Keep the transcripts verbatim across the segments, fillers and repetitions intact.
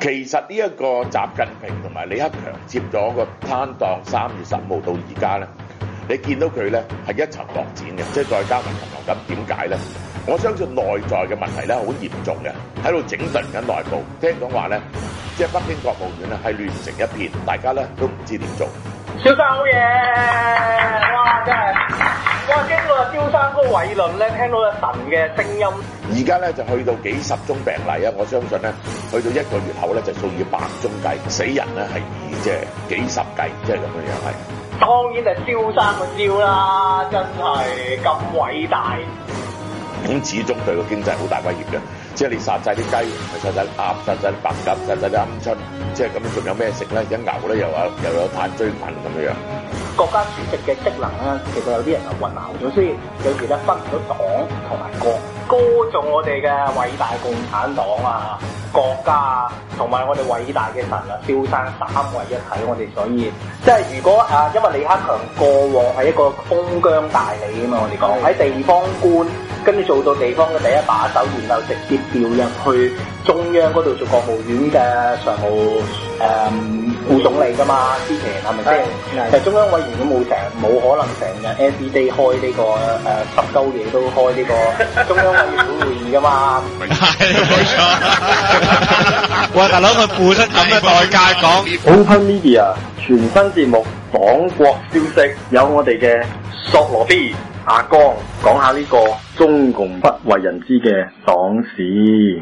其實呢一個習近平同埋李克強接咗個攤檔，三月十五號到而家咧，你見到佢咧係一籌莫展嘅，即係再加埋禽流感，點解咧？我相信內在嘅問題咧好嚴重嘅，喺度整頓緊內部。聽講話咧，即係北京國務院咧係亂成一片，大家咧都唔知點做。 蕭生好嘢，哇真係，哇經過蕭生嗰個偉論咧，聽到有神嘅聲音。 而家咧就去到幾十宗病例啊！我相信咧，去到一個月後咧就數以百宗計，死人咧係以即係幾十計，即係咁樣樣係。 當然係蕭生個蕭啦，真係咁偉大。 咁始終對個經濟好大威脅嘅，即係你殺晒啲雞，殺晒啲鴨，殺晒啲白鴿，殺晒啲鵪鶉，即係咁樣仲有咩食咧？一牛咧又話又有炭疽菌咁樣樣。國家主席嘅職能咧，其實有啲人係混淆咗，所以有時咧分唔到黨同埋國。歌頌我哋嘅偉大共產黨啊、國家啊，同埋我哋偉大嘅神啊，蕭生三位一體，我哋所以即係如果啊，因為李克強過往係一個封疆大吏啊嘛，我哋講喺地方官，跟住做到地方嘅第一把手，然後直接調入去中央嗰度做國務院嘅常務誒、嗯、副總理噶嘛，之前係咪先？其實中央委員都冇成，冇可能成日 every day 開呢、這個誒十鳩嘢都開呢個中央委員會會議噶嘛。 係冇錯。喂，大佬佢付出咁嘅代價講 Open Media 全新節目黨國消息，有我哋嘅索羅 B 阿江講下呢個中共不為人知嘅黨史。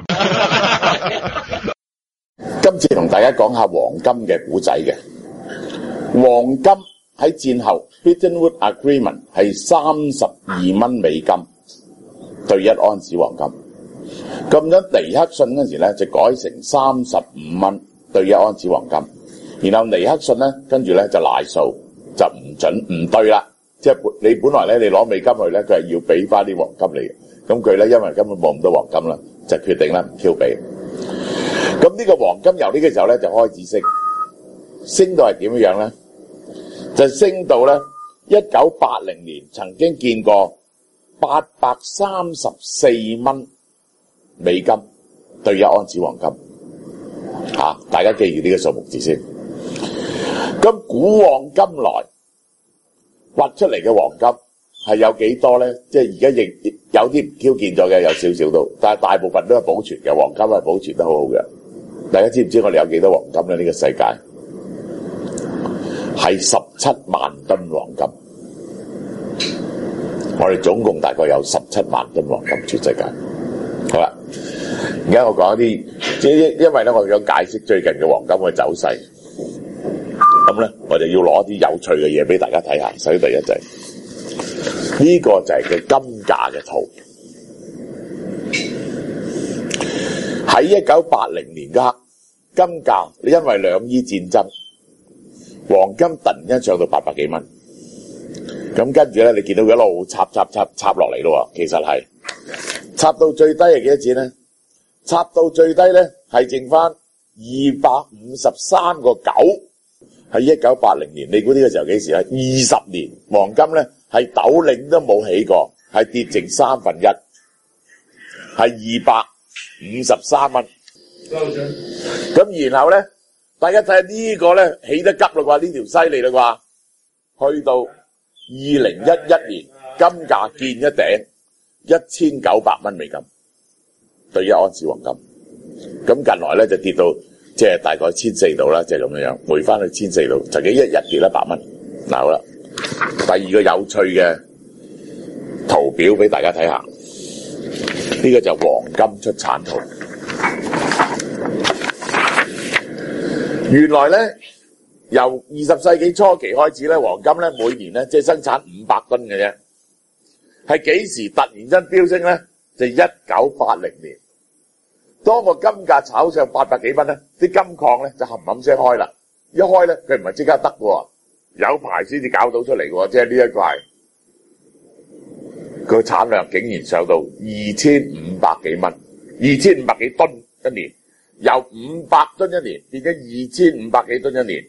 今次同大家講下黃金嘅古仔嘅。黃金喺戰後 Bretton Woods Agreement 係三十二蚊美金對一盎司黃金。咁樣尼克遜嗰時咧就改成三十五蚊對一盎司黃金，然後尼克遜咧跟住咧就賴數，就唔准唔對啦，即係你本來咧你攞美金去咧，佢係要俾翻啲黃金嚟嘅，咁佢咧因為根本冇咁多黃金啦，就決定咧唔 Q 俾。咁呢個黃金由呢個時候咧就開始升，升到係點樣咧？就升到咧一九八零年曾經見過八百三十四蚊美金對一盎司黃金，吓、啊、大家記住呢個數目字先。咁古往今來挖出嚟嘅黃金係有幾多咧？即係而家亦有啲唔 Q 見咗嘅，有少少都，但係大部分都係保存嘅，黃金係保存得好好嘅。大家知唔知我哋有幾多黃金咧？呢、這個世界係十七萬噸黃金，我哋總共大概有十七萬噸黃金全世界。好啦，而家我講一啲，即係因為咧，我想解釋最近嘅黃金嘅走勢。咁咧，我就要攞啲有趣嘅嘢俾大家睇下。首先第一就係、是、呢、這個就係佢金價嘅圖。喺一九八零年嘅金價，你因為兩伊戰爭，黃金突然間上到八百幾蚊。咁跟住咧，你見到佢一路插插插插落嚟咯。其實係插到最低係幾多錢咧？插到最低咧係剩翻二百五十三個九。喺一九八零年，你估呢個時候幾時啊？二十年黃金咧係斗零都冇起過，係跌剩三分一，係二百五十三蚊。咁然後咧，大家睇下呢個咧起得急啦啩？呢條犀利啦啩？去到二零一一年，金價見一頂一千九百蚊美金對一盎司黃金。咁近來咧就跌到即係大概千四度啦，即係咁樣樣回翻去千四度，曾經一日跌一百蚊。嗱好啦，第二個有趣嘅圖表俾大家睇下，呢個就係黃金出產圖。原來咧由二十世紀初期開始咧，黃金咧每年咧即係生產五百噸嘅啫。係幾時突然間飆升咧？就一九八零年。當個金價炒上八百幾蚊咧，啲金礦咧就冚冚聲開啦。一開咧，佢唔係即刻得嘅，有排先至搞到出嚟嘅。即係呢一個係佢產量竟然上到二千五百幾蚊，二千五百幾噸一年，由五百噸一年變咗二千五百幾噸一年。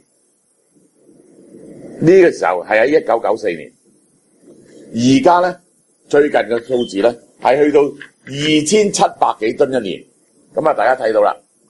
呢、這個時候係喺一九九四年，而家咧最近嘅數字咧係去到二千七百幾噸一年。咁啊，大家睇到啦，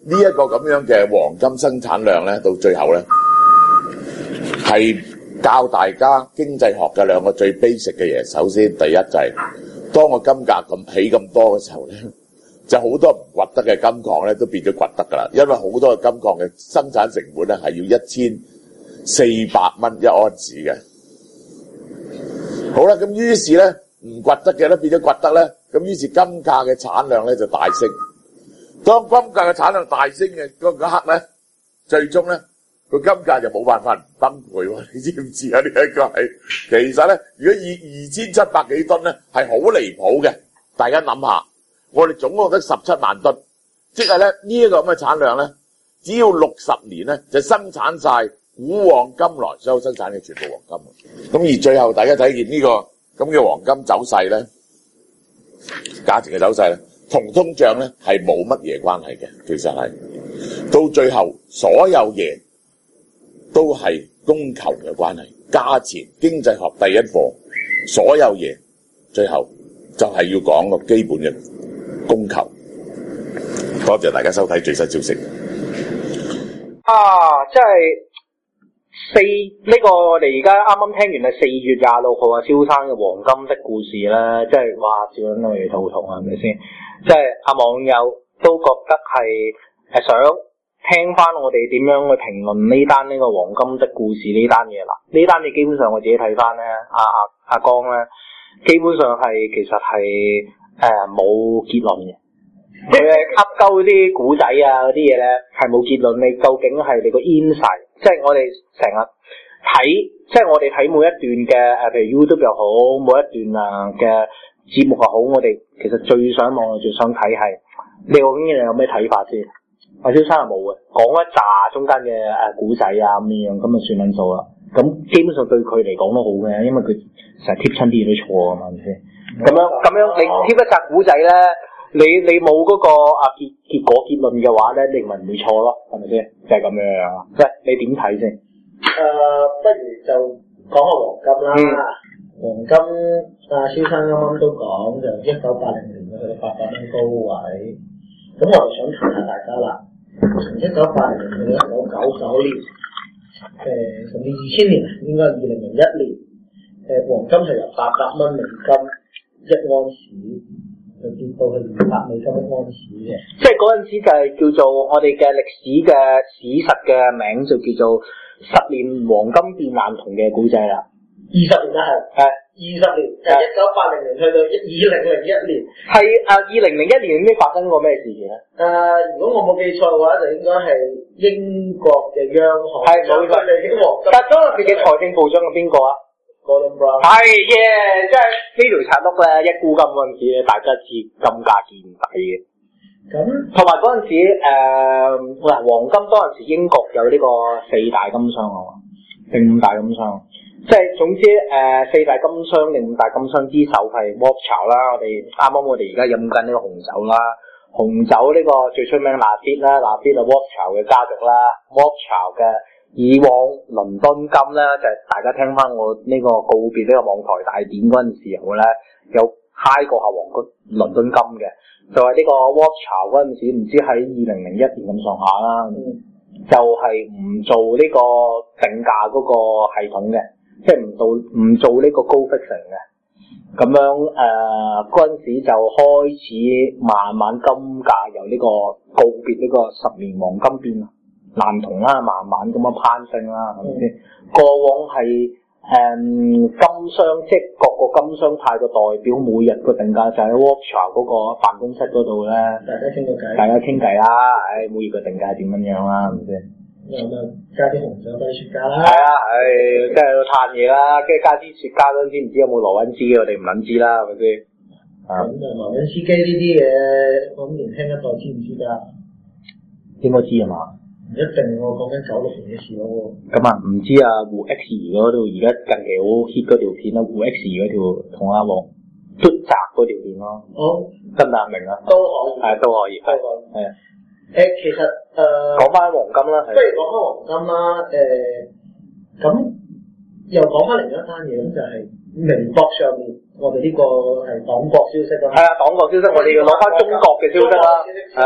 呢一個咁樣嘅黃金生產量咧，到最後咧係教大家經濟學嘅兩個最 basic 嘅嘢。首先，第一就係、是、當個金價咁起咁多嘅時候咧，就好多唔掘得嘅金礦咧都變咗掘得噶啦，因為好多嘅金礦嘅生產成本咧係要一千四百蚊一盎司嘅。好啦，咁於是咧唔掘得嘅咧變咗掘得咧，咁於是金價嘅產量咧就大升。當金價嘅產量大升嘅嗰刻咧，最終咧個金價就冇辦法唔崩潰喎，你知唔知啊？呢一個係其實咧，如果以二千七百幾噸咧係好離譜嘅。大家諗下，我哋總共得十七萬噸，即係咧呢一個咁嘅產量咧，只要六十年咧就生產晒古往今來所有生產嘅全部黃金。咁而最後大家睇見呢個咁嘅黃金走勢咧，價錢嘅走勢咧，同通脹咧係冇乜嘢關係嘅。其實係到最後所有嘢都係供求嘅關係，價錢經濟學第一課，所有嘢最後就係要講個基本嘅供求。多謝大家收睇最新消息。 啊，即係四呢、這個我哋而家啱啱聽完係四月廿六號啊，蕭生嘅黃金的故事啦，即係哇，笑緊我哋肚痛啊，係咪先？即係阿網友都覺得係誒想聽翻我哋點樣去評論呢單呢個黃金的故事呢單嘢啦。呢單嘢基本上我自己睇翻咧，阿阿阿江咧，基本上係其實係誒冇結論嘅。佢係噏鳩啲古仔啊嗰啲嘢咧，係冇結論。你究竟係你個 insight， 即係我哋成日睇，即係我哋睇每一段嘅誒，譬如 YouTube 又好，每一段啊嘅節目又好，我哋其實最想望、最想睇係你究竟你有咩睇法先。阿蕭生係冇嘅，講一紮中間嘅誒古仔啊咁樣，咁就算撚數啦。咁基本上對佢嚟講都好嘅，因為佢成日貼親啲嘢都錯啊嘛，係咪先？咁樣咁樣，你貼一紮古仔咧。你你冇嗰個啊結結果結論嘅話咧，你咪唔會錯咯，係咪先？就係、是、咁樣樣。即係你點睇先？ 誒、呃，不如就講下黃金啦。嗯、黃金阿蕭生啱啱都講，就一九八零年去到八百蚊高位。咁我就想提下大家啦，從一九八零年去到一九九九年，誒甚至二千年，應該係二零零一年，誒、呃、黃金係由八百蚊美金一盎司。就跌到去二百美金一盎司嘅， 即係嗰陣時就係叫做我哋嘅歷史嘅史實嘅名就叫做十年黃金變爛銅嘅古仔啦。 二十年啦係，係二十年，就一九八零年去到二零零一年。係啊，二零零一年咩發生過咩事件咧？ 誒、呃，如果我冇記錯嘅話，就應該係英國嘅央行係冇錯，嚟起黃金。 但嗰陣時嘅財政部長係邊個啊？係耶，即係呢條賊碌咧，一沽金嗰陣時咧，大家知金價見底嘅。咁同埋嗰陣時，誒、呃，嗱，黃金當陣時英國有呢個四大金商啊嘛，定五大金商，即係總之誒、呃，四大金商定五大金商之首係 Rothschild 啦，我哋啱啱我哋而家飲緊呢個紅酒啦，紅酒呢個最出名拿鐵啦，拿鐵係 Rothschild 嘅家族啦 ，Rothschild 嘅。以往倫敦金咧，就係、是、大家聽翻我呢個告別呢個網台大典嗰陣時候咧，有嗨過下黃金倫敦金嘅，就係、是、呢個 Rothschild 嗰陣時，唔知喺二零零一年咁上下啦，嗯、就係唔做呢個定價嗰個系統嘅，即係唔做唔做呢個高 fixing 嘅，咁樣誒嗰陣時就開始慢慢金價由呢個告別呢個十年黃金變爛銅啦，慢慢咁樣攀升啦，係咪先？過往係誒、嗯、金商，即係各個金商派嘅代表，每日個定價就喺 Rothschild 嗰個辦公室嗰度咧， 大家傾個偈， 大家傾偈啦，唉，每日個定價點樣樣啦，係咪先？ 咁啊，加啲紅酒，加啲雪茄啦。 係啊，唉，即係要嘆嘢啦，跟住加啲雪茄嗰陣時，唔知有冇羅溫斯基，我哋唔撚知啦，係咪先？ 咁就羅溫斯基呢啲嘢，我諗年輕一代知唔知㗎？ 應該知啊嘛。 唔一定喎，講緊九六年嘅事咯喎。 咁啊，唔知啊，胡 X 嗰度而家近期好 hit 嗰條片啦，胡 X 嗰條同阿黃嘟雜嗰條片咯。哦，得唔得明啊？ 都可以， 係都可以，係係啊。 誒，其實誒， 講翻黃金啦， 不如講翻黃金啦。誒，咁又講翻另一單嘢，咁就係微博上面，我哋呢個係黨國消息啦。係啊，黨國消息，我哋要攞翻中國嘅消息啦。係。咁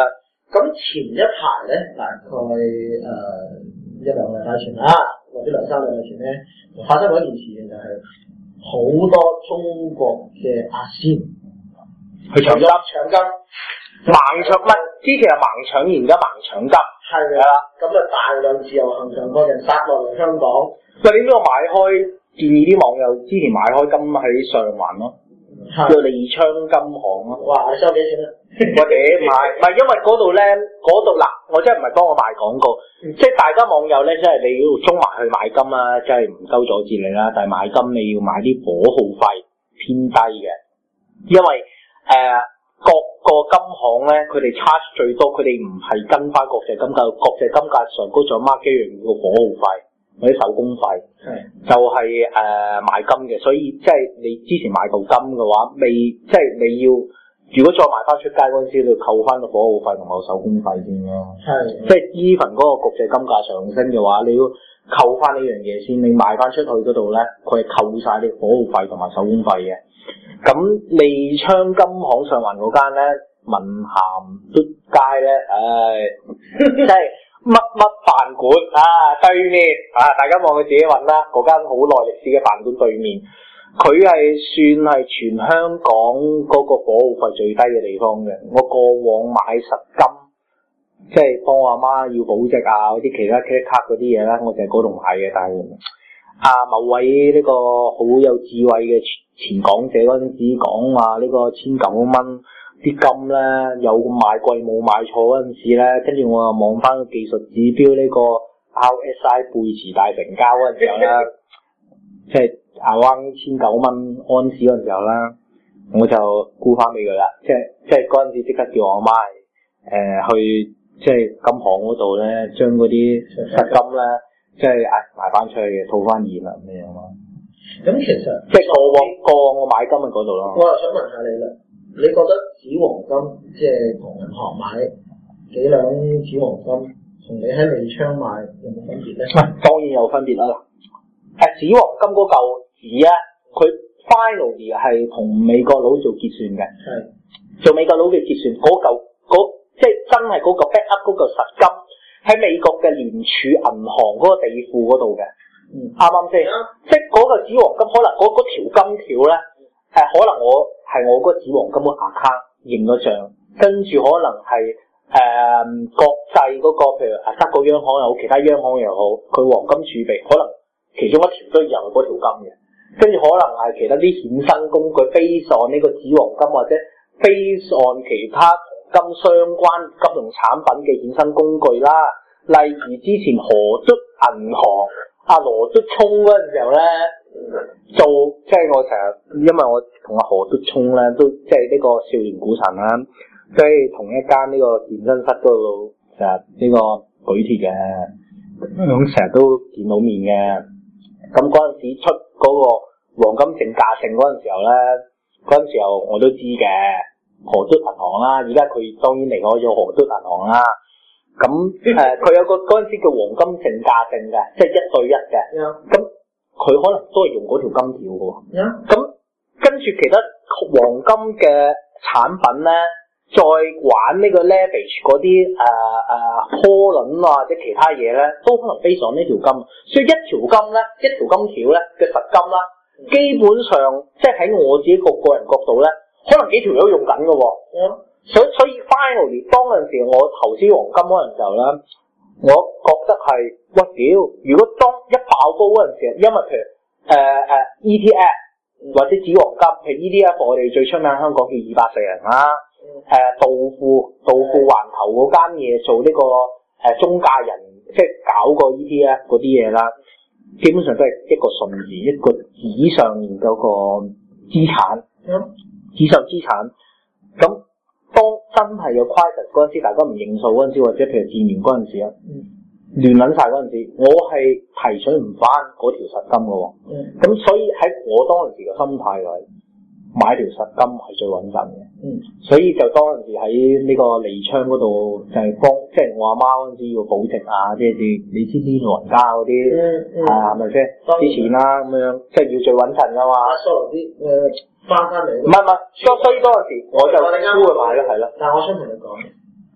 咁前一排咧，大概誒、呃、一兩個禮拜前啦，或者兩三個禮拜前咧，發生過一件事嘅就係、是、好多中國嘅阿仙去搶金，搶金盲搶乜？之前係盲搶，而家盲搶金， 係啦。咁啊大量自由行強國人殺落嚟香港。 喂，你呢個買開建議啲網友之前買開金喺上環咯，叫利昌金行咯。 哇！你收幾錢啊？ 或者買，唔係因為嗰度咧，嗰度嗱，我真係唔係幫我賣廣告，嗯、即係大家網友咧，即係你要衝埋去買金啦，即係唔夠阻止你啦。但係買金你要買啲火耗費偏低嘅，因為誒、呃、各個金行咧，佢哋 charge 最多，佢哋唔係跟翻國際金價，國際金價上高咗 mark 一樣叫火耗費或者手工費，嗯、就係、是、誒、呃、買金嘅。所以即係你之前買到金嘅話，未即係你要。如果再賣翻出街嗰陣時，你要扣翻個火耗費同埋手工費先咯。係，即係 even 嗰個國際金價上升嘅話，你要扣翻呢樣嘢先。你賣翻出去嗰度咧，佢係扣晒你火耗費同埋手工費嘅。咁利昌金行上環嗰間咧，文咸嘟街咧，唉、哎，即係乜乜飯館啊，對面啊，大家望佢自己揾啦。嗰間好耐歷史嘅飯館對面。佢係算係全香港嗰個火耗費最低嘅地方嘅。我過往買實金，即係幫我阿媽要保值啊，嗰啲其他 credit card 嗰啲嘢咧，我就係嗰度買嘅。但係啊，某位呢個好有智慧嘅前港姐嗰陣時講話呢個千九蚊啲金咧，有買貴冇買錯嗰陣時咧，跟住我又望翻個技術指標呢個 R S I 背馳大成交嗰陣時候咧，即係。亞灣千九蚊安士嗰陣時候啦，我就沽翻俾佢啦，即係即係嗰陣時即刻叫我阿媽誒、呃、去即係金行嗰度咧，將嗰啲實金咧，即係誒賣翻出去嘅，套翻現啦咁樣咯。 咁其實即係過往過往我買金喺嗰度咯。 我又想問下你啦，你覺得紙黃金即係同銀行買幾兩紙黃金，同你喺利昌買有冇分別咧？ 當然有分別啦。誒紙黃金嗰嚿紙啊，佢 finally 係同美國佬做結算嘅，係做美國佬嘅結算嗰嚿嗰即係真係嗰個 back up 嗰個實金喺美國嘅聯儲銀行嗰個地庫嗰度嘅，啱啱先？即係嗰個紙黃金可能嗰嗰條金條咧，誒、呃、可能我係我嗰個紙黃金個 account 認咗帳，跟住可能係誒、呃、國際嗰、嗰個譬如啊德國央行又好，其他央行又好，佢黃金儲備可能其中一條都有嗰條金嘅。跟住可能係其他啲衍生工具 ，base on 呢個紙黃金或者 base on 其他同金相關金融產品嘅衍生工具啦。例如之前河督銀行阿羅督聰嗰陣時候咧，做即係我成日，因為我同阿河督聰咧都即係呢個少年股神啦，即係同一間呢個健身室嗰度成日呢個舉鐵嘅，咁成日都見到面嘅。咁嗰陣時出嗰個黃金正價性嗰陣時候咧，嗰陣時候我都知嘅，河督銀行啦，而家佢當然離開咗河督銀行啦。咁誒，佢、呃、有個嗰陣時叫黃金正價性嘅，即係一對一嘅。咁佢、yeah. 可能都係用嗰條金條嘅喎。咁、yeah. 跟住其他黃金嘅產品咧，再玩呢個 leverage 嗰啲誒誒窩輪啊或者其他嘢咧，都可能飛上呢條金。所以一條金咧，一條金條咧嘅實金啦，基本上即係喺我自己個個人角度咧，可能幾條友用緊嘅喎。Yeah. 所以所以 finally 當陣時我投資黃金嗰陣時候咧，我覺得係喂屌，如果當一爆高嗰陣時，因為譬如誒誒、呃呃、E T F 或者紙黃金，譬如 E T F 我哋最出名香港叫二百四零啦。誒、呃，道富道富環球嗰間嘢做呢、這個誒、呃、中介人，即係搞個 E T F 嗰啲嘢啦，基本上都係一個順字，一個紙上面嗰個資產，紙上資產。咁當真係有 crisis 嗰陣時，大家唔認數嗰陣時，或者譬如戰亂嗰陣時啊，亂撚晒嗰陣時，我係提取唔翻嗰條實金嘅喎。咁、嗯、所以喺我當陣時嘅心態係買條實金係最穩陣嘅。嗯，所以就當陣時喺呢個利昌嗰度就係幫，即係我阿媽嗰陣時要保值啊，即係啲你知啲老人家嗰啲，嗯嗯、啊係咪先啲錢啦咁樣，即係要最穩陣噶嘛。阿蘇羅啲誒翻翻嚟，唔係唔係，所所以當陣時我就沽佢買咯，係咯。但係我想同你講，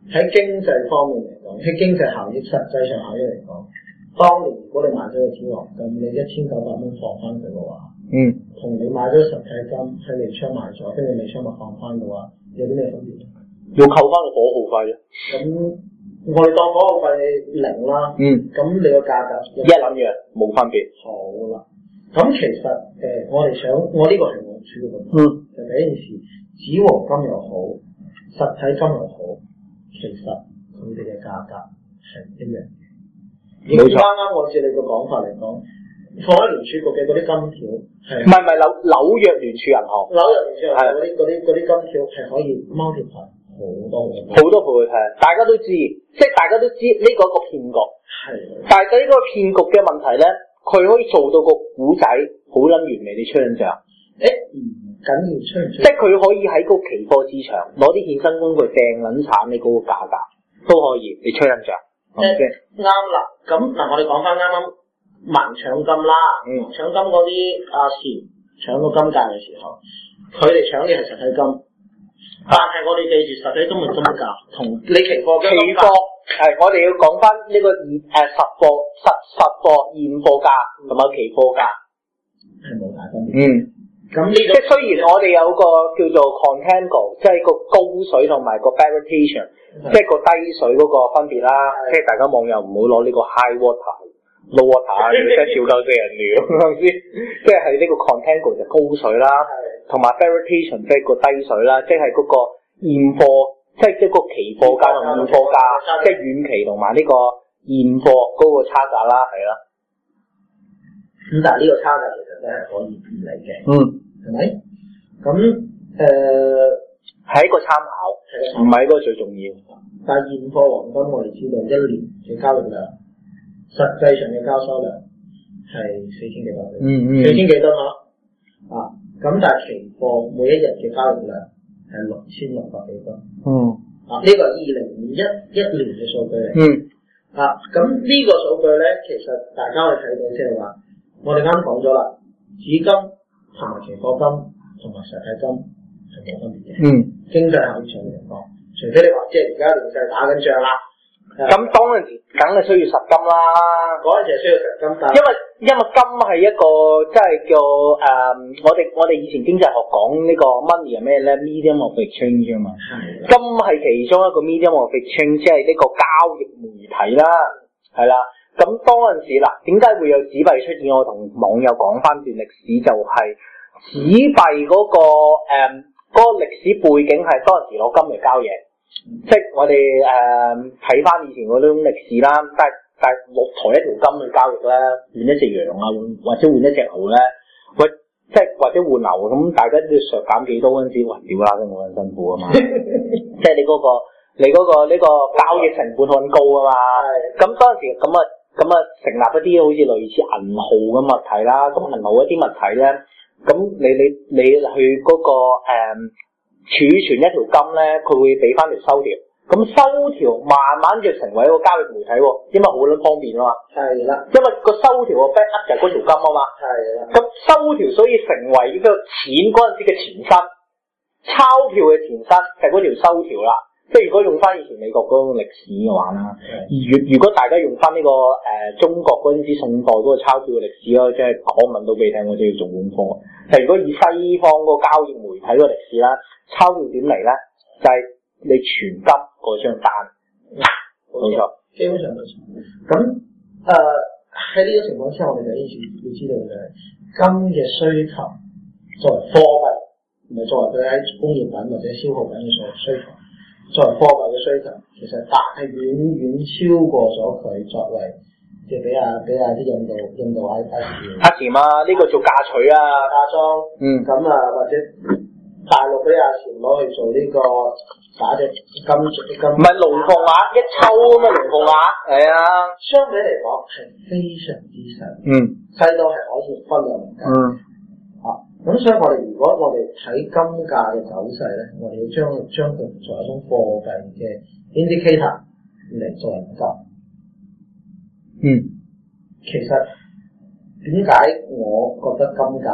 喺經濟方面嚟講，喺經濟效益實際上效益嚟講，當年如果你買咗個紙黃金，你一千九百蚊放翻佢嘅話， 嗯， 同你買咗實體金喺利昌賣咗，跟住利昌咪放翻嘅話，有啲咩分別？ 要扣翻個火耗費啫。 咁我哋當火耗費零啦， 嗯， 咁你個價格一諗樣冇分別。 好啦，咁其實誒、呃，我哋想，我呢個係我主要嘅， 嗯， 就第一件事，紙黃金又好，實體金又好，其實佢哋嘅價格係一樣嘅。冇錯，啱啱按照你個講法嚟講，放喺聯儲局嘅嗰啲金條係唔係唔係紐紐約聯儲銀行， 紐約聯儲銀行嗰啲嗰啲嗰啲金條係可以 multiply 好多好多倍係，大家都知，即係大家都知呢個一個騙局。 係， 但係呢個騙局嘅問題咧，佢可以做到個古仔好撚完美，你吹緊脹。 誒唔緊要吹唔吹？ 即係佢可以喺個期貨市場攞啲衍生工具掟撚產你嗰個價格都可以，你吹緊脹。 誒啱啦，咁嗱我哋講翻啱啱盲搶金啦， 嗯， 搶金嗰啲阿錢搶個金價嘅時候，佢哋搶嘅係實體金。但係我哋記住實體金嘅金價同你期貨嘅期貨係我哋要講翻呢個現誒實貨實實貨現貨價同埋期貨價係冇大分別。 嗯， 咁呢即係雖然我哋有個叫做 contango， 即係個高水同埋個 baritation， 即係個低水嗰個分別啦。即係大家網友唔好攞呢個 high water、low water， 即係笑鳩死人了，係咪先？即係係呢個 contango 就高水啦。同埋 baritation 即係個低水啦，即係嗰個現貨，即係即係個期貨價同現貨價，即係遠期同埋呢個現貨嗰個差價啦，係啦。 咁但係呢個差價其實都係可以唔理嘅， 嗯， 係咪？咁誒係一個參考，唔係一個最重要。 但係現貨黃金我哋知道一年嘅交易量，實際上嘅交收量係四千幾百噸， 嗯嗯， 四千幾噸嗬，啊。咁但係期貨每一日嘅交易量係六千六百幾噸。 嗯。 啊，呢、這個係二零一一年嘅數據嚟。 嗯。 啊，咁呢個數據咧，其實大家可以睇到，即係話，我哋啱講咗啦，紙金同埋期貨金同埋實體金係冇分別嘅。 嗯。 經濟效益上嚟講，除非你話即係而家連世打緊仗啦。 咁當陣時梗係需要實金啦， 嗰陣時係需要實金，但因為因為金係一個即係叫誒、呃，我哋我哋以前經濟學講呢個 money 係咩咧 ？medium of exchange 啊嘛，金係其中一個 medium of exchange， 即係呢個交易媒體啦，係啦。咁當陣時嗱，點解會有紙幣出現？我同網友講翻段歷史，就係紙幣嗰個誒嗰個歷史背景係當陣時攞金嚟交易。即係我哋誒睇翻以前嗰種歷史啦，但係但係落台一條金去交易咧，換一隻羊啊，或者換一隻牛咧，喂，即係或者換牛咁，大家都要削減幾多嗰陣時，哇屌啦，真係好辛苦啊嘛！即係你嗰、嗰個你嗰、嗰個呢、呢個交易成本好高啊嘛，咁當時咁啊咁啊成立一啲好似類似銀號嘅物體啦，咁銀號一啲物體咧，咁你你你去嗰、嗰個誒。嗯儲存一條金咧，佢會俾翻條收條，咁收條慢慢就成為一個交易媒體喎，因為好撚方便啊嘛。係啦，因為個收條個 back up 就係嗰條金啊嘛。係啦，咁收條所以成為呢個錢嗰陣時嘅前身，鈔票嘅前身就係嗰條收條啦。即係如果用翻以前美國嗰種歷史嘅話啦，而如如果大家用翻呢、這個誒、呃、中國嗰陣時宋代嗰個鈔票嘅歷史咯，即係講問到俾你聽，我就要做功課。就如果以西方嗰個交易媒體嗰個歷史啦，鈔票點嚟咧？就係、是、你存金嗰張單，冇錯，基本上冇錯。咁誒喺呢個情況之下，我哋就要要知道嘅係金嘅需求作為貨幣，唔係作為佢喺工業品或者消耗品嘅所需求。作為貨幣嘅需求，其實大係遠遠超過咗佢作為，即係俾阿俾阿啲印度印度喺阿錢阿錢啊，呢、這個做嫁娶啊，嫁妝，嗯，咁啊或者大陸俾阿錢攞去做呢、這個打隻金金，唔係龍鳳鈪一抽咁啊，龍鳳鈪係啊，相比嚟講係非常之細，嗯，細到係可以分兩級，嗯。咁所以我哋如果我哋睇金價嘅走勢咧，我哋要將將佢作為一種貨幣嘅 indicator 嚟作為比較。嗯，其實點解我覺得金價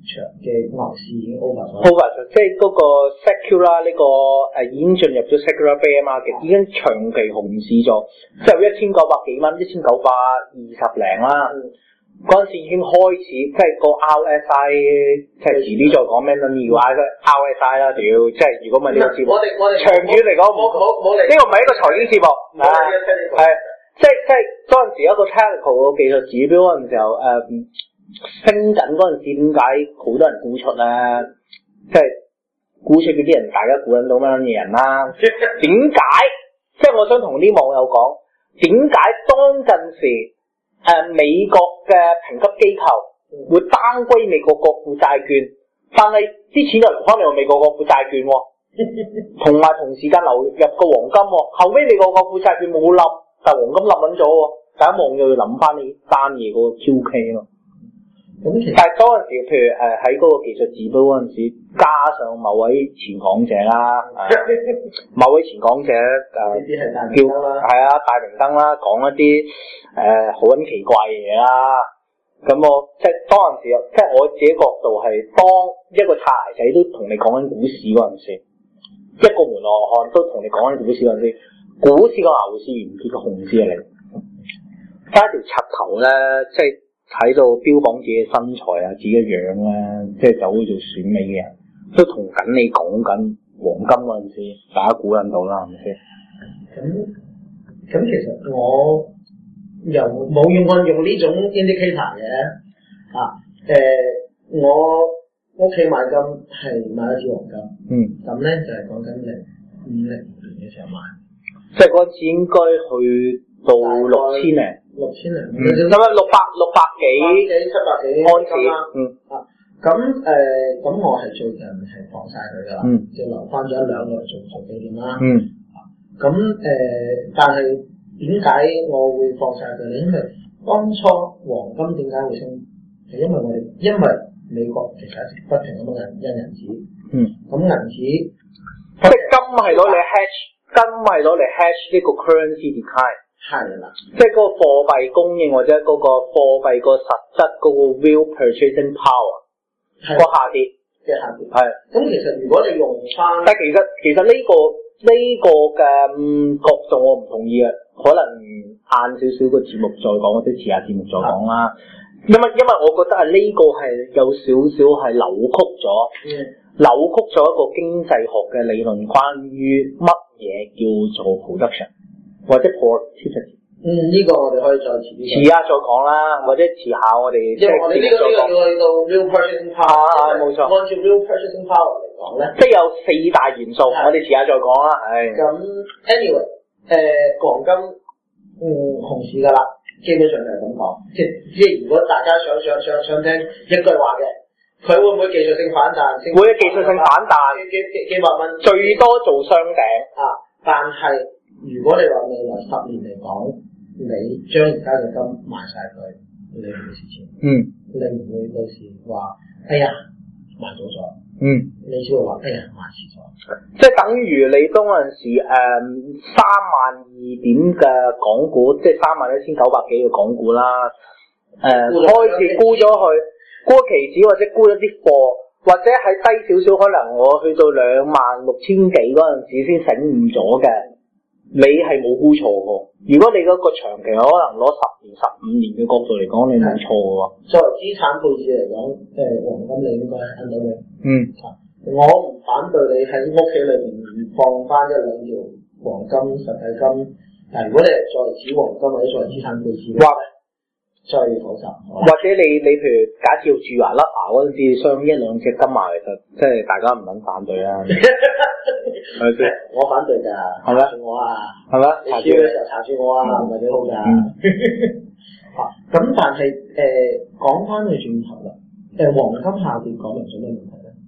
長嘅牛市已經 over 咗 over 咗，即係嗰個 secular 呢、這個誒、呃、已經進入咗 secular bear market，已經長期熊市咗，即係一千九百幾蚊，一千九百二十零啦。嗰陣、嗯、時已經開始，即係個 R S I， 即係遲啲再講咩啦，要嗌佢 R S I 啦，屌！即係如果唔係呢個節目， 我哋我哋長遠嚟講冇冇冇嚟， 呢個唔係一個財經節目，係即係即係嗰陣時一個 technical 嘅技術指標嗰陣時候誒。嗯升緊嗰陣時，點解好多人沽出咧？即係沽出嗰啲人，大家估緊到乜嘢人啦？點解？即係我想同啲網友講，點解當陣時誒、呃、美國嘅評級機構會 downgrade 美國國庫債券，但係啲錢就流翻嚟美國國庫債券，同埋同時間流入個黃金。後尾美國國庫債券冇冧，但係黃金冧緊咗。大家網友要諗翻呢單嘢嗰個 Q K 咯。但係嗰陣時，譬如誒喺嗰個技術指標嗰陣時，加上某位前講者啦，呃、某位前講者誒叫係啊大明燈啦，講一啲誒好撚奇怪嘅嘢啦。咁我即係當陣時，即係我自己角度係當一個擦鞋仔都同你講緊股市嗰陣時，一個門羅漢都同你講緊股市嗰陣時，股市個牛市完結個熊市嚟，加條插頭咧，即係。睇到標榜自己嘅身材啊，自己嘅樣咧，即係走去做選美嘅人，都同緊你講緊黃金嗰陣時，大家估緊到啦，係咪先？ 咁咁其實我又冇用按用呢種 indicator 嘅啊，誒、呃，我屋企買金係買一支黃金，嗯，咁咧就係講緊零五零年嘅時候買， 即係嗰陣時應該去到六千零。 六千零， 咁啊六百六百幾幾七百幾安士，嗯啊，咁誒，咁、呃、我係最近係放晒佢噶啦，嗯，就留翻咗一兩個嚟做做紀念啦，嗯，咁誒、呃，但係點解我會放晒佢咧？因為當初黃金點解會升，係因為我哋因為美國其實不停咁樣印印銀紙，嗯，咁銀紙即係金係攞嚟 hedge， 金係攞嚟 hedge 呢個 currency decline。 係啦， 即係嗰個貨幣供應或者嗰個貨幣個實質嗰個 real purchasing power 個下跌嘅下跌。 係， 咁其實如果你用翻， 但係其實其實呢、這個呢、這個嘅、嗯、角度我唔同意啊，可能晏少少個節目再講或者遲下節目再講啦。因為因為我覺得係呢個係有少少係扭曲咗，嗯、扭曲咗一個經濟學嘅理論，關於乜嘢叫做 production。或者 productivity， 嗯，呢、這個我哋可以再遲啲， 遲下再講啦，或者遲下我哋因為我哋呢、這個呢、這個要去到 real purchasing power， 啊冇錯， 按照 real purchasing power 嚟講咧， 即係有四大元素，我哋遲下再講啦，係。 咁 anyway，誒、呃、黃金嗯熊市㗎啦，基本上就係咁講，即即係如果大家想想想想聽一句話嘅，佢會唔會技術性反彈？ 會技術性反彈， 幾幾幾百蚊， 最多做雙頂啊，但係。如果你話未來十年嚟講，你將而家嘅金賣晒佢，你唔會蝕錢。嗯，你唔會到時話，哎呀賣早咗。嗯，你只會話，哎呀賣遲咗。 即係等於你當陣時誒三萬二點嘅港股，即係三萬一千九百幾嘅港股啦。誒、呃，開始沽咗去，沽期指或者沽咗啲貨，或者係低少少，可能我去到兩萬六千幾嗰陣時先醒悟咗嘅。你係冇估錯喎，如果你嗰個長期可能攞十年、十五年嘅角度嚟講，你冇錯嘅喎。 作為資產配置嚟講，誒、呃、黃金你應該係啱到嘅。嗯，我唔反對你喺屋企裏邊放翻一兩條黃金實體金，但如果你係作為紙黃金或者作為資產配置嘅話，最好就或者你你譬如假設要蛀牙甩牙嗰陣時，鑲一兩隻金牙，其實即係大家唔肯反對啦。係咪先？ 我反對㗎，係咪？查住我啊， 係咪？ 你燒嘅時候查住我啊，唔係幾好㗎。啊，咁但係誒講翻去轉頭啦，誒、呃、黃金下跌講明咗咩問題咧？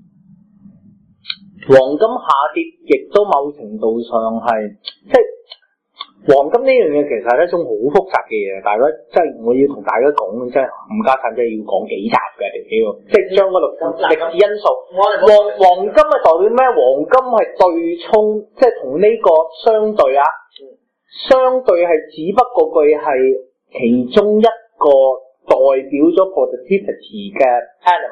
黃金下跌亦都某程度上係即係。黃金呢樣嘢其實係一種好複雜嘅嘢，大家即係我要同大家講，即係冚家鏟，即係要講幾集嘅條條，即係將嗰度歷史因素。黃黃金係代表咩？黃金係對沖，即係同呢個相對啊，相對係只不過佢係其中一個代表咗 productivity 嘅 element，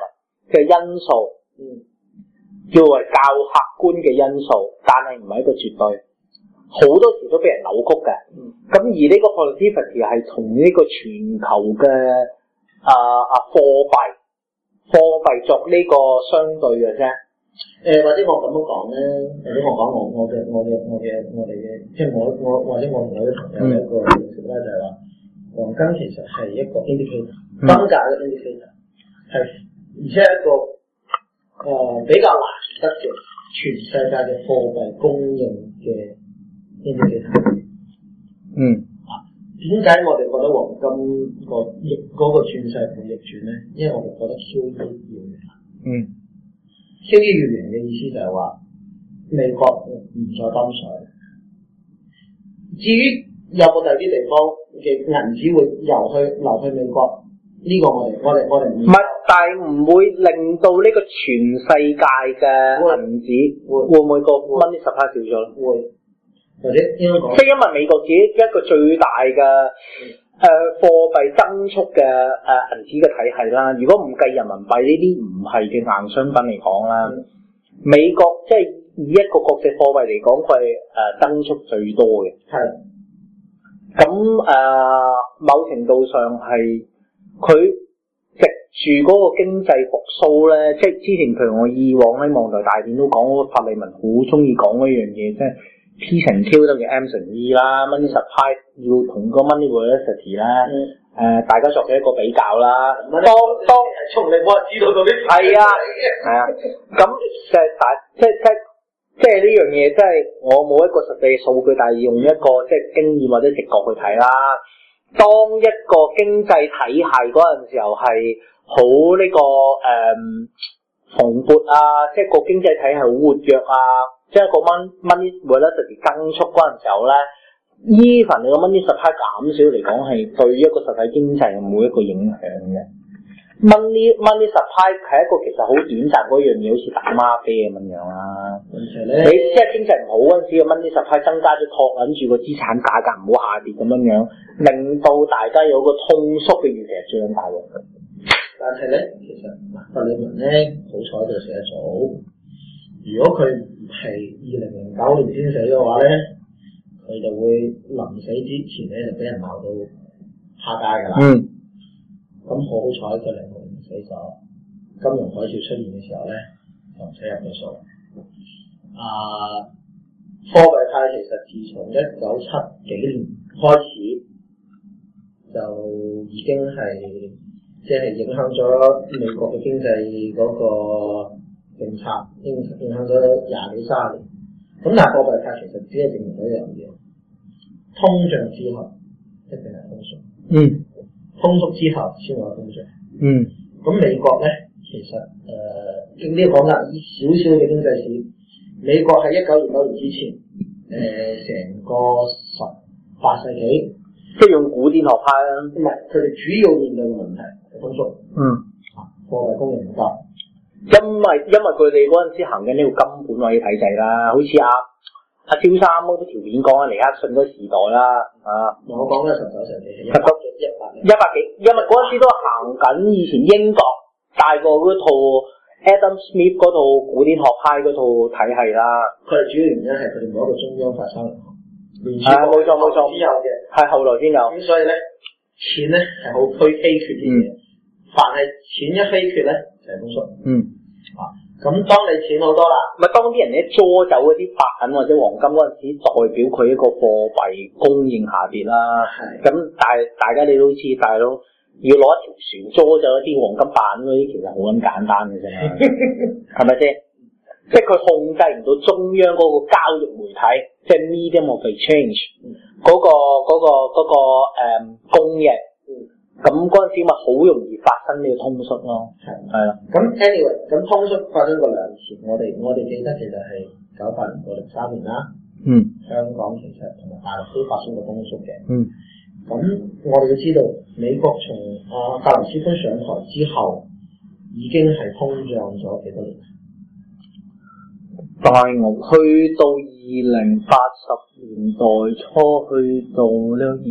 嘅因素，嗯，叫為較客觀嘅因素，但係唔係一個絕對，好多時都俾人扭曲嘅。咁、嗯、而呢個 positivity 係同呢個全球嘅啊啊貨幣貨幣作呢個相對嘅啫。 誒、呃、或者我咁樣講咧，或者我講我我嘅我嘅我嘅我哋嘅，即係我我或者我同我啲朋友嘅一個認識咧，就係話黃金其實係一個 indicator， 金價嘅 indicator， 係而且係一個誒、呃、比較難得嘅全世界嘅貨幣供應嘅 indicator。嗯。啊，點解我哋覺得黃金個逆嗰個轉勢會逆轉咧？因為我哋覺得 Q E 要完。嗯。Q E 要完嘅意思就係話美國唔再泵水。至於有冇第二啲地方嘅銀紙會流去流去美國？呢、這個我哋我哋我哋唔係，但係唔會令到呢個全世界嘅銀紙會會唔會個 money supply 少咗咧？ 會，或者應該講， 即係因為美國自己一個最大嘅誒貨幣增速嘅誒銀紙嘅體系啦。如果唔計人民幣呢啲唔係嘅硬商品嚟講啦，嗯、美國即係以一個國際貨幣嚟講，佢係誒增速最多嘅。係。咁誒、呃，某程度上係。佢藉住嗰個經濟復甦咧，即係之前譬如我以往喺望台大典都講，法利文好中意講嗰樣嘢，即係 P 乘 Q 等於 M 乘 E 啦 ，money supply 要同個 money velocity 啦，誒、呃、大家作嘅一個比較啦。當當從嚟冇人知道到啲係啊係啊，咁就係大即係即係即係呢樣嘢，即係我冇一個實際數據，但係用一個即係經驗或者直覺去睇啦。當一個經濟體系嗰陣時候係好呢個誒蓬勃啊，即係個經濟體系好活躍啊，即係個 money velocity 增速嗰陣時候咧 ，even 你個 money supply 減少嚟講係對一個實體經濟冇一個影響嘅。money money supply 係一個其實好短暫嗰樣嘢，好似打嗎啡咁樣啦。你即係經濟唔好嗰陣時，個 money supply 增加咗，托緊住個資產價格唔好下跌咁樣樣，令到大家有個通縮嘅預期係最大嘅。 但係咧，其實嗱，法利文咧好彩就寫得早。如果佢唔係二零零九年先死嘅話咧，佢就會臨死之前咧就俾人鬧到趴街㗎啦。嗯。咁好彩佢零六年死咗，金融海嘯出現嘅時候咧，就唔使入咗數。啊，貨幣派其實自從一九七幾年開始就已經係即係影響咗美國嘅經濟嗰個政策，影影響咗廿幾三十年。咁但係貨幣派其實只係證明咗一樣嘢，通脹之後一定係通縮。嗯。通縮之後先會有通脹。嗯，咁美國咧，其實誒，呢個講緊以少少嘅經濟史，美國喺一九二九年之前，誒、呃，成個十八世紀， 即係用古典學派啦， 唔係佢哋主要面對嘅問題係通縮。嗯，啊，貨幣供應唔夠， 因為因為佢哋嗰陣時行緊呢個金本位嘅體制啦，好似阿阿蕭生嗰條片講啊，尼克遜嗰時代啦，啊， 我講嘅十九世紀係一百幾一百一百幾，因為嗰陣時都行緊以前英國大過嗰套 Adam Smith 嗰套古典學派嗰套體系啦。 佢哋主要原因係佢哋冇一個中央發生銀行， 係冇錯冇錯， 先有嘅， 係後來先有。 咁所以咧，錢咧係好推稀缺啲嘢，凡係錢一稀缺咧就係通縮。嗯，啊。咁當你錢好多啦， 咪當啲人咧捉走嗰啲白銀或者黃金嗰陣時，代表佢一個貨幣供應下跌啦。係。咁大大家你都知，大佬要攞一條船捉走一啲黃金白銀嗰啲，其實好咁簡單嘅啫嘛，係咪先？即係佢控制唔到中央嗰個交易媒體，即係 medium of exchange 嗰、嗰個嗰、嗰個嗰、嗰個誒供應。咁嗰陣時咪好容易發生呢個通縮咯，係係啦。 咁 anyway， 咁通縮發生過兩次，我哋我哋記得其實係九八年到零三年啦。嗯。香港其實同埋大陸都發生過通縮嘅。嗯。咁我哋要知道，美國從啊格林斯潘上台之後，已經係通脹咗幾多年？ 大牛去到二零八十年代初，去到呢二。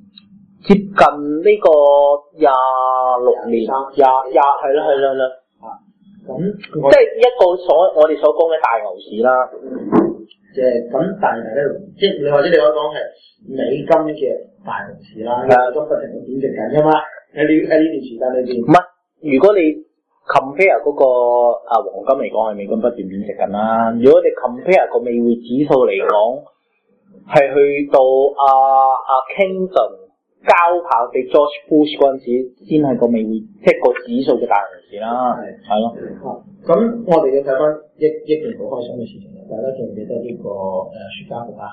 接近呢個廿六年，廿廿係啦係啦啦， 咁即係一個所我哋所講嘅大牛市啦。 即係咁，但係大家即係你或者你可以講係美金嘅大牛市啦，美金不停咁貶值緊㗎嘛。喺呢喺呢段時間裏邊， 唔係如果你 compare 嗰個啊黃金嚟講係美金不斷貶值緊啦。如果你 compare 個美匯指數嚟講，係去到啊啊 Clinton 交棒俾 George Bush 嗰陣時，先係個美匯即係個指數嘅大牛市啦。係係咯。 啊，咁我哋要睇翻一一件好開心嘅事情。大家記唔記得呢、這個誒雪茄服啊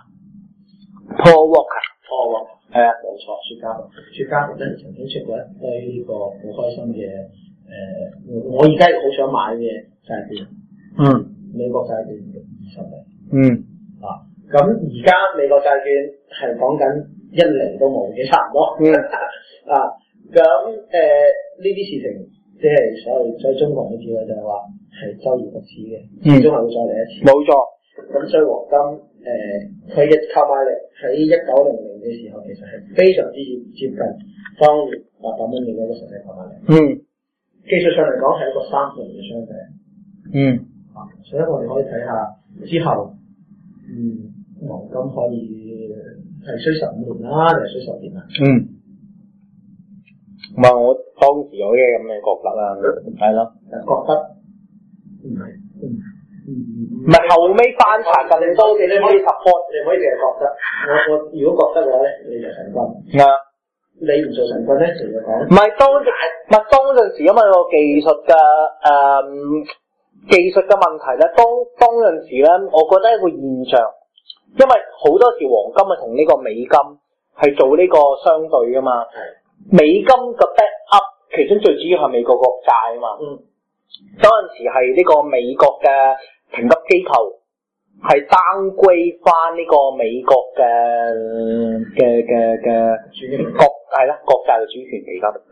？Paul Walker。Paul Walker。係啊，冇錯，雪茄服。雪茄服咧曾經出過一堆呢個好開心嘅誒、呃，我而家好想買嘅債券。 嗯。 美國債券二十厘。 嗯。 啊，咁而家美國債券係講緊一厘都冇嘅，差唔多。嗯。啊，咁誒呢啲事情即係所謂所以中國嘅智慧就係話係周而不止嘅，始終係會再嚟一次。冇錯。咁所以黃金誒，佢嘅購買力喺一九零零嘅時候，其實係非常之接近當年八百蚊嘅嗰個實際購買力。嗯。技術上嚟講係一個三倍嘅相比。嗯。啊，所以我哋可以睇下之後，嗯，黃金可以係衰十五年啦，定係衰十年啊？嗯。唔係我當時有啲咁嘅覺得啦，係咯，覺得唔係，嗯嗯唔係後尾翻查更多嘅呢啲 support，你唔可以淨係覺得。我我如果覺得嘅話咧，你就神棍。啊，你唔做神棍咧，就要講。唔係當唔係當陣時，因為個技術嘅誒技術嘅問題咧，當當陣時咧，我覺得一個現象，因為好多時黃金係同呢個美金係做呢個相對噶嘛。美金嘅 back up 其中最主要係美國國債啊嘛，嗯，嗰陣時係呢個美國嘅評級機構係 downgrade 翻呢個美國嘅嘅嘅嘅國係啦國債嘅主權期間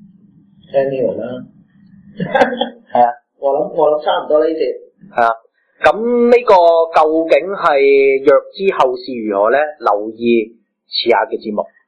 annual 啦，係啊，我諗我諗差唔多呢啲係啊，咁呢個究竟係若之後事如何咧？留意遲下嘅節目。